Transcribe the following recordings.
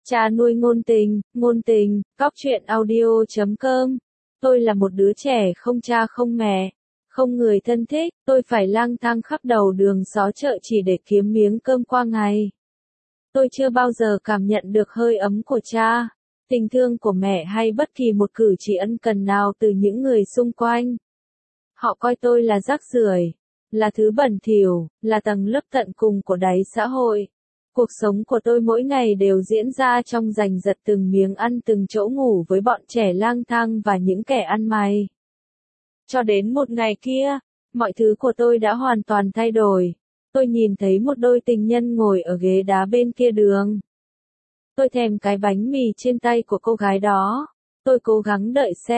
Cha nuôi ngôn tình, cóc truyện audio.com. Tôi là một đứa trẻ không cha không mẹ, không người thân thích, tôi phải lang thang khắp đầu đường xó chợ chỉ để kiếm miếng cơm qua ngày. Tôi chưa bao giờ cảm nhận được hơi ấm của cha, tình thương của mẹ hay bất kỳ một cử chỉ ân cần nào từ những người xung quanh. Họ coi tôi là rác rưởi, là thứ bẩn thỉu, là tầng lớp tận cùng của đáy xã hội. Cuộc sống của tôi mỗi ngày đều diễn ra trong giành giật từng miếng ăn từng chỗ ngủ với bọn trẻ lang thang và những kẻ ăn mày. Cho đến một ngày kia, mọi thứ của tôi đã hoàn toàn thay đổi. Tôi nhìn thấy một đôi tình nhân ngồi ở ghế đá bên kia đường. Tôi thèm cái bánh mì trên tay của cô gái đó. Tôi cố gắng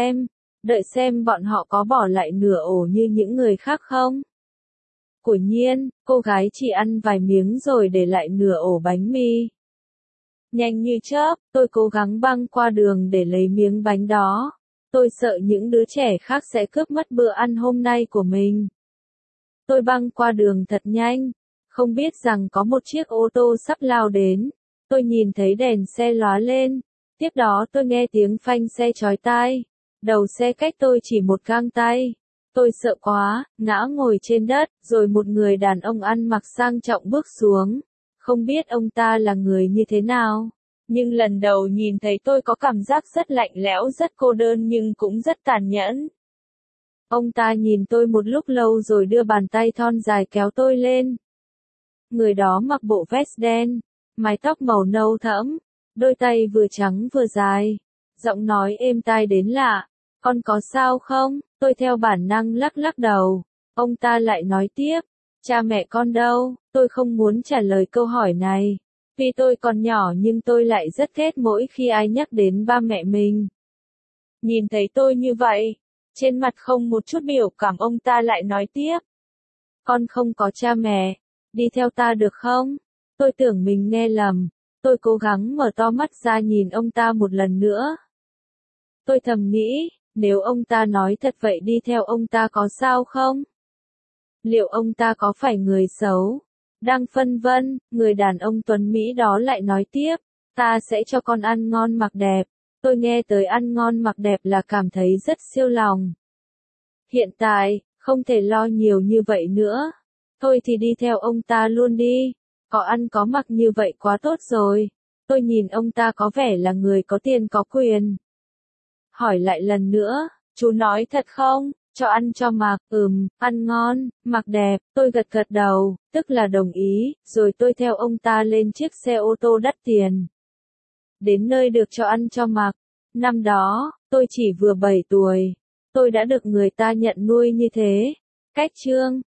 đợi xem bọn họ có bỏ lại nửa ổ như những người khác không. Quả nhiên, cô gái chỉ ăn vài miếng rồi để lại nửa ổ bánh mì. Nhanh như chớp, tôi cố gắng băng qua đường để lấy miếng bánh đó. Tôi sợ những đứa trẻ khác sẽ cướp mất bữa ăn hôm nay của mình. Tôi băng qua đường thật nhanh, không biết rằng có một chiếc ô tô sắp lao đến. Tôi nhìn thấy đèn xe lóa lên, tiếp đó tôi nghe tiếng phanh xe chói tai. Đầu xe cách tôi chỉ một gang tay. Tôi sợ quá, ngã ngồi trên đất, rồi một người đàn ông ăn mặc sang trọng bước xuống. Không biết ông ta là người như thế nào, nhưng lần đầu nhìn thấy tôi có cảm giác rất lạnh lẽo, rất cô đơn nhưng cũng rất tàn nhẫn. Ông ta nhìn tôi một lúc lâu rồi đưa bàn tay thon dài kéo tôi lên. Người đó mặc bộ vest đen, mái tóc màu nâu thẫm, đôi tay vừa trắng vừa dài, giọng nói êm tai đến lạ. Con có sao không? Tôi theo bản năng lắc lắc đầu. Ông ta lại nói tiếp, cha mẹ con đâu? Tôi không muốn trả lời câu hỏi này. Vì tôi còn nhỏ nhưng tôi lại rất ghét mỗi khi ai nhắc đến ba mẹ mình. Nhìn thấy tôi như vậy, trên mặt không một chút biểu cảm, ông ta lại nói tiếp. Con không có cha mẹ, đi theo ta được không? Tôi tưởng mình nghe lầm. Tôi cố gắng mở to mắt ra nhìn ông ta một lần nữa. Tôi thầm nghĩ, nếu ông ta nói thật vậy đi theo ông ta có sao không? Liệu ông ta có phải người xấu? Đang phân vân, người đàn ông tuấn Mỹ đó lại nói tiếp, ta sẽ cho con ăn ngon mặc đẹp. Tôi nghe tới ăn ngon mặc đẹp là cảm thấy rất siêu lòng. Hiện tại, không thể lo nhiều như vậy nữa. Thôi thì đi theo ông ta luôn đi. Có ăn có mặc như vậy quá tốt rồi. Tôi nhìn ông ta có vẻ là người có tiền có quyền. Hỏi lại lần nữa, chú nói thật không? Cho ăn cho mặc, ăn ngon, mặc đẹp. Tôi gật gật đầu, tức là đồng ý, rồi tôi theo ông ta lên chiếc xe ô tô đắt tiền. Đến nơi được cho ăn cho mặc. Năm đó, tôi chỉ vừa 7 tuổi. Tôi đã được người ta nhận nuôi như thế. Cách chương